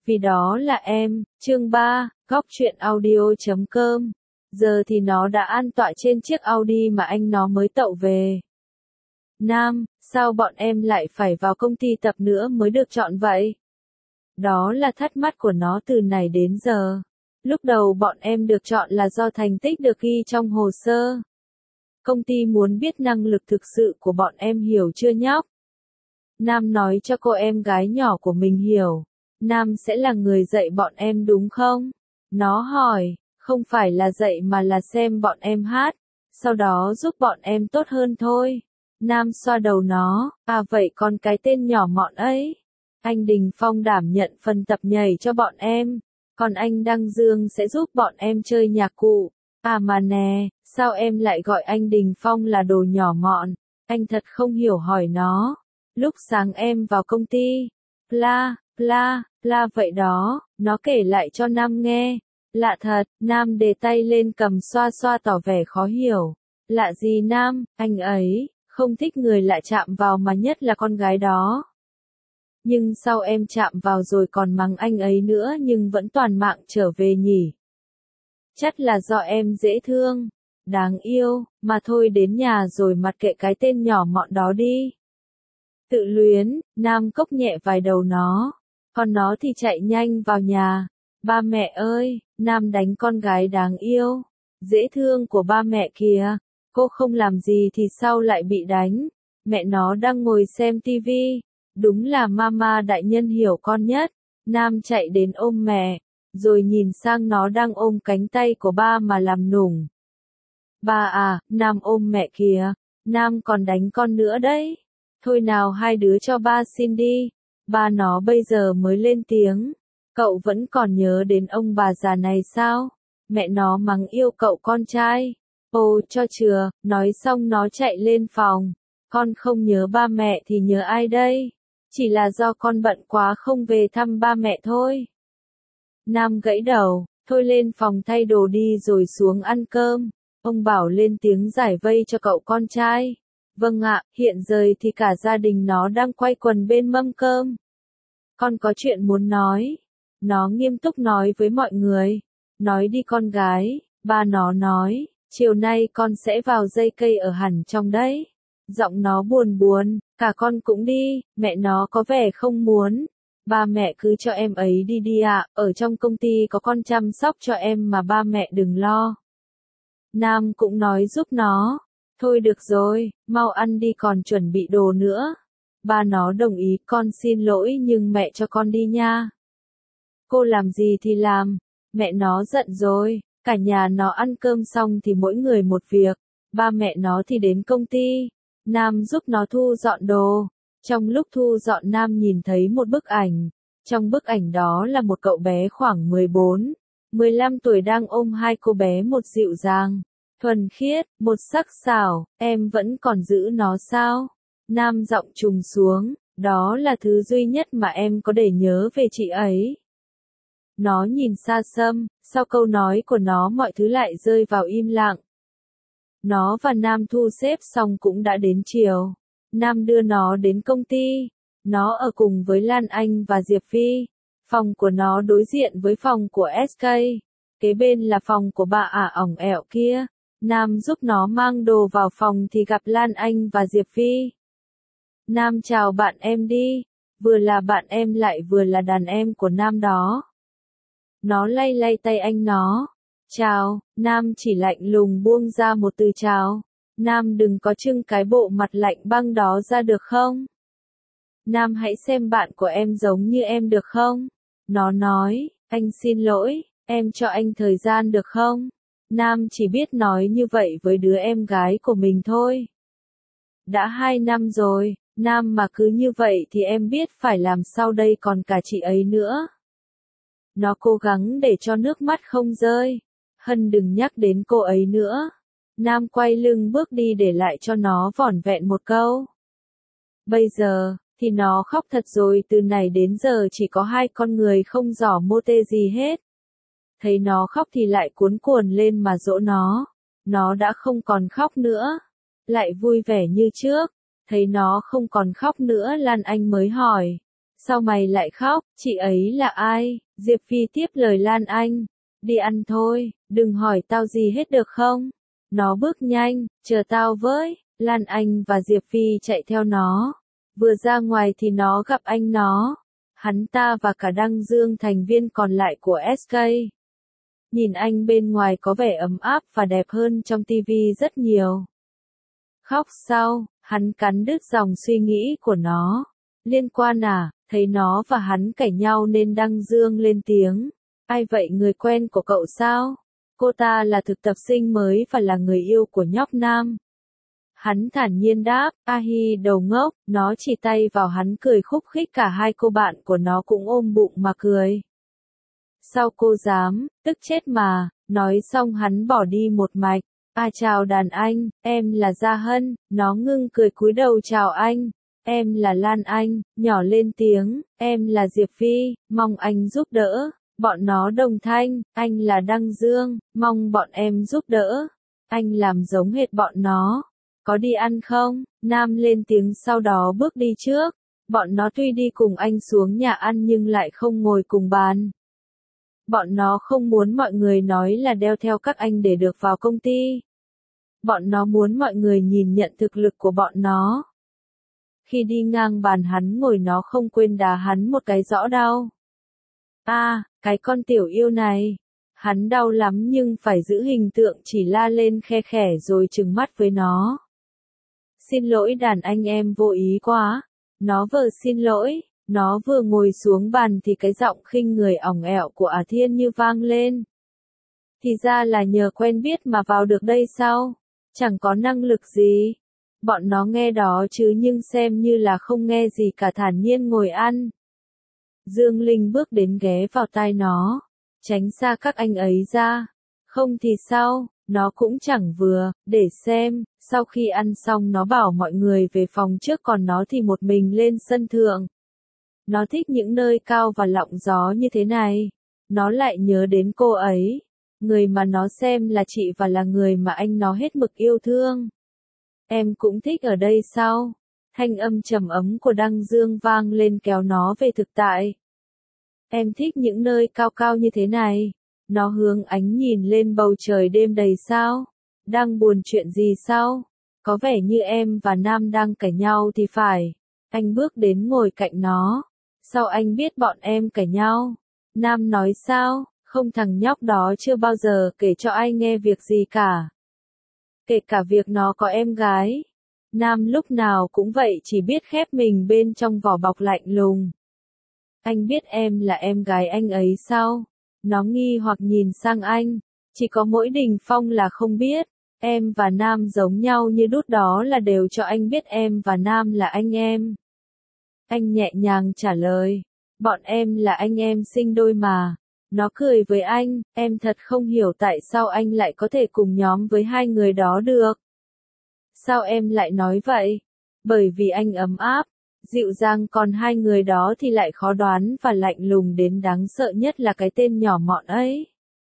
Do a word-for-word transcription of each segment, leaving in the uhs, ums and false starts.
Vì đó là em, chương ba, góc truyện audio chấm com. Giờ thì nó đã an tọa trên chiếc Audi mà anh nó mới tậu về. Nam, sao bọn em lại phải vào công ty tập nữa mới được chọn vậy? Đó là thắc mắc của nó từ này đến giờ. Lúc đầu bọn em được chọn là do thành tích được ghi trong hồ sơ. Công ty muốn biết năng lực thực sự của bọn em, hiểu chưa nhóc? Nam nói cho cô em gái nhỏ của mình hiểu. Nam sẽ là người dạy bọn em đúng không? Nó hỏi, không phải là dạy mà là xem bọn em hát, sau đó giúp bọn em tốt hơn thôi. Nam xoa đầu nó, à vậy còn cái tên nhỏ mọn ấy? Anh Đình Phong đảm nhận phần tập nhảy cho bọn em, còn anh Đăng Dương sẽ giúp bọn em chơi nhạc cụ. À mà nè, sao em lại gọi anh Đình Phong là đồ nhỏ mọn? Anh thật không hiểu hỏi nó. Lúc sáng em vào công ty, la, la, la vậy đó, nó kể lại cho Nam nghe. Lạ thật, Nam đề tay lên cầm xoa xoa tỏ vẻ khó hiểu. Lạ gì Nam, anh ấy, không thích người lạ chạm vào mà nhất là con gái đó. Nhưng sao em chạm vào rồi còn mắng anh ấy nữa nhưng vẫn toàn mạng trở về nhỉ? Chắc là do em dễ thương, đáng yêu, mà thôi đến nhà rồi mặc kệ cái tên nhỏ mọn đó đi. Tự luyến, Nam cốc nhẹ vài đầu nó, còn nó thì chạy nhanh vào nhà. Ba mẹ ơi, Nam đánh con gái đáng yêu, dễ thương của ba mẹ kìa, cô không làm gì thì sao lại bị đánh? Mẹ nó đang ngồi xem tivi, đúng là mama đại nhân hiểu con nhất. Nam chạy đến ôm mẹ, rồi nhìn sang nó đang ôm cánh tay của ba mà làm nũng. Ba à, Nam ôm mẹ kìa, Nam còn đánh con nữa đấy. Thôi nào hai đứa cho ba xin đi. Ba nó bây giờ mới lên tiếng. Cậu vẫn còn nhớ đến ông bà già này sao? Mẹ nó mắng yêu cậu con trai. Ồ cho chừa, nói xong nó chạy lên phòng. Con không nhớ ba mẹ thì nhớ ai đây? Chỉ là do con bận quá không về thăm ba mẹ thôi. Nam gãy đầu, thôi lên phòng thay đồ đi rồi xuống ăn cơm. Ông Bảo lên tiếng giải vây cho cậu con trai. Vâng ạ, hiện giờ thì cả gia đình nó đang quay quần bên mâm cơm. Con có chuyện muốn nói. Nó nghiêm túc nói với mọi người. Nói đi con gái, ba nó nói, chiều nay con sẽ vào dây cây ở hẳn trong đấy. Giọng nó buồn buồn, cả con cũng đi, mẹ nó có vẻ không muốn. Ba mẹ cứ cho em ấy đi đi ạ, ở trong công ty có con chăm sóc cho em mà ba mẹ đừng lo. Nam cũng nói giúp nó. Thôi được rồi, mau ăn đi còn chuẩn bị đồ nữa. Ba nó đồng ý, con xin lỗi nhưng mẹ cho con đi nha. Cô làm gì thì làm, mẹ nó giận rồi, cả nhà nó ăn cơm xong thì mỗi người một việc, ba mẹ nó thì đến công ty, Nam giúp nó thu dọn đồ. Trong lúc thu dọn Nam nhìn thấy một bức ảnh, trong bức ảnh đó là một cậu bé khoảng mười bốn, mười lăm tuổi đang ôm hai cô bé, một dịu dàng, thuần khiết, một sắc sảo, em vẫn còn giữ nó sao? Nam giọng trùng xuống, đó là thứ duy nhất mà em có để nhớ về chị ấy. Nó nhìn xa xăm, sau câu nói của nó mọi thứ lại rơi vào im lặng. Nó và Nam thu xếp xong cũng đã đến chiều. Nam đưa nó đến công ty. Nó ở cùng với Lan Anh và Diệp Phi. Phòng của nó đối diện với phòng của ét ca. Kế bên là phòng của bà ả ỏng ẻo kia. Nam giúp nó mang đồ vào phòng thì gặp Lan Anh và Diệp Phi. Nam chào bạn em đi. Vừa là bạn em lại vừa là đàn em của Nam đó. Nó lay lay tay anh nó. Chào, Nam chỉ lạnh lùng buông ra một từ chào. Nam đừng có trưng cái bộ mặt lạnh băng đó ra được không? Nam hãy xem bạn của em giống như em được không? Nó nói, anh xin lỗi, em cho anh thời gian được không? Nam chỉ biết nói như vậy với đứa em gái của mình thôi. Đã hai năm rồi, Nam mà cứ như vậy thì em biết phải làm sao đây, còn cả chị ấy nữa. Nó cố gắng để cho nước mắt không rơi. Hân đừng nhắc đến cô ấy nữa. Nam quay lưng bước đi để lại cho nó vỏn vẹn một câu. Bây giờ, thì nó khóc thật rồi, từ này đến giờ chỉ có hai con người không giỏ mô tê gì hết. Thấy nó khóc thì lại cuốn cuồng lên mà dỗ nó. Nó đã không còn khóc nữa. Lại vui vẻ như trước. Thấy nó không còn khóc nữa Lan Anh mới hỏi. Sao mày lại khóc, chị ấy là ai? Diệp Phi tiếp lời Lan Anh. Đi ăn thôi, đừng hỏi tao gì hết được không? Nó bước nhanh, chờ tao với. Lan Anh và Diệp Phi chạy theo nó. Vừa ra ngoài thì nó gặp anh nó. Hắn ta và cả Đăng Dương thành viên còn lại của ét ca. Nhìn anh bên ngoài có vẻ ấm áp và đẹp hơn trong tivi rất nhiều. Khóc sao? Hắn cắn đứt dòng suy nghĩ của nó. Liên quan à? Thấy nó và hắn cãi nhau nên Đăng Dương lên tiếng. Ai vậy, người quen của cậu sao? Cô ta là thực tập sinh mới và là người yêu của nhóc Nam. Hắn thản nhiên đáp, A Hi đầu ngốc, nó chỉ tay vào hắn cười khúc khích, cả hai cô bạn của nó cũng ôm bụng mà cười. Sao cô dám, tức chết mà, nói xong hắn bỏ đi một mạch. À chào đàn anh, em là Gia Hân, nó ngưng cười cúi đầu chào anh. Em là Lan Anh, nhỏ lên tiếng, em là Diệp Phi, mong anh giúp đỡ. Bọn nó đồng thanh, anh là Đăng Dương, mong bọn em giúp đỡ. Anh làm giống hệt bọn nó. Có đi ăn không? Nam lên tiếng sau đó bước đi trước. Bọn nó tuy đi cùng anh xuống nhà ăn nhưng lại không ngồi cùng bàn. Bọn nó không muốn mọi người nói là đeo theo các anh để được vào công ty. Bọn nó muốn mọi người nhìn nhận thực lực của bọn nó. Khi đi ngang bàn hắn ngồi nó không quên đá hắn một cái rõ đau. À, cái con tiểu yêu này. Hắn đau lắm nhưng phải giữ hình tượng, chỉ la lên khe khẽ rồi trừng mắt với nó. Xin lỗi đàn anh, em vô ý quá. Nó vừa xin lỗi, nó vừa ngồi xuống bàn thì cái giọng khinh người ỏng ẻo của Ả Thiên Như vang lên. Thì ra là nhờ quen biết mà vào được đây sao? Chẳng có năng lực gì. Bọn nó nghe đó chứ nhưng xem như là không nghe gì cả, thản nhiên ngồi ăn. Dương Linh bước đến ghé vào tai nó. Tránh xa các anh ấy ra. Không thì sao, nó cũng chẳng vừa, để xem. Sau khi ăn xong nó bảo mọi người về phòng trước, còn nó thì một mình lên sân thượng. Nó thích những nơi cao và lọng gió như thế này. Nó lại nhớ đến cô ấy. Người mà nó xem là chị và là người mà anh nó hết mực yêu thương. Em cũng thích ở đây sao? Thanh âm trầm ấm của Đăng Dương vang lên kéo nó về thực tại. Em thích những nơi cao cao như thế này. Nó hướng ánh nhìn lên bầu trời đêm đầy sao. Đang buồn chuyện gì sao? Có vẻ như em và Nam đang cãi nhau thì phải. Anh bước đến ngồi cạnh nó. Sao anh biết bọn em cãi nhau? Nam nói sao? Không, thằng nhóc đó chưa bao giờ kể cho ai nghe việc gì cả. Kể cả việc nó có em gái. Nam lúc nào cũng vậy, chỉ biết khép mình bên trong vỏ bọc lạnh lùng. Anh biết em là em gái anh ấy sao? Nó nghi hoặc nhìn sang anh. Chỉ có mỗi Đình Phong là không biết. Em và Nam giống nhau như đúc, đó là đều cho anh biết em và Nam là anh em. Anh nhẹ nhàng trả lời. Bọn em là anh em sinh đôi mà. Nó cười với anh, em thật không hiểu tại sao anh lại có thể cùng nhóm với hai người đó được. Sao em lại nói vậy? Bởi vì anh ấm áp, dịu dàng, còn hai người đó thì lại khó đoán và lạnh lùng đến đáng sợ, nhất là cái tên nhỏ mọn ấy.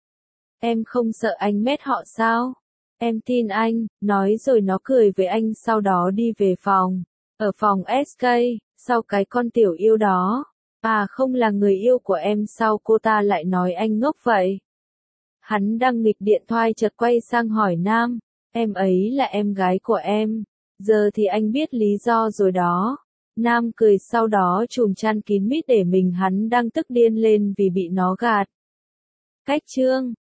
Em không sợ anh mét họ sao? Em tin anh, nói rồi nó cười với anh, sau đó đi về phòng. Ở phòng ét ca, sau cái con tiểu yêu đó. À không, là người yêu của em sao cô ta lại nói anh ngốc vậy? Hắn đang nghịch điện thoại chợt quay sang hỏi Nam. Em ấy là em gái của em. Giờ thì anh biết lý do rồi đó. Nam cười sau đó chùm chăn kín mít để mình, hắn đang tức điên lên vì bị nó gạt. Cách chương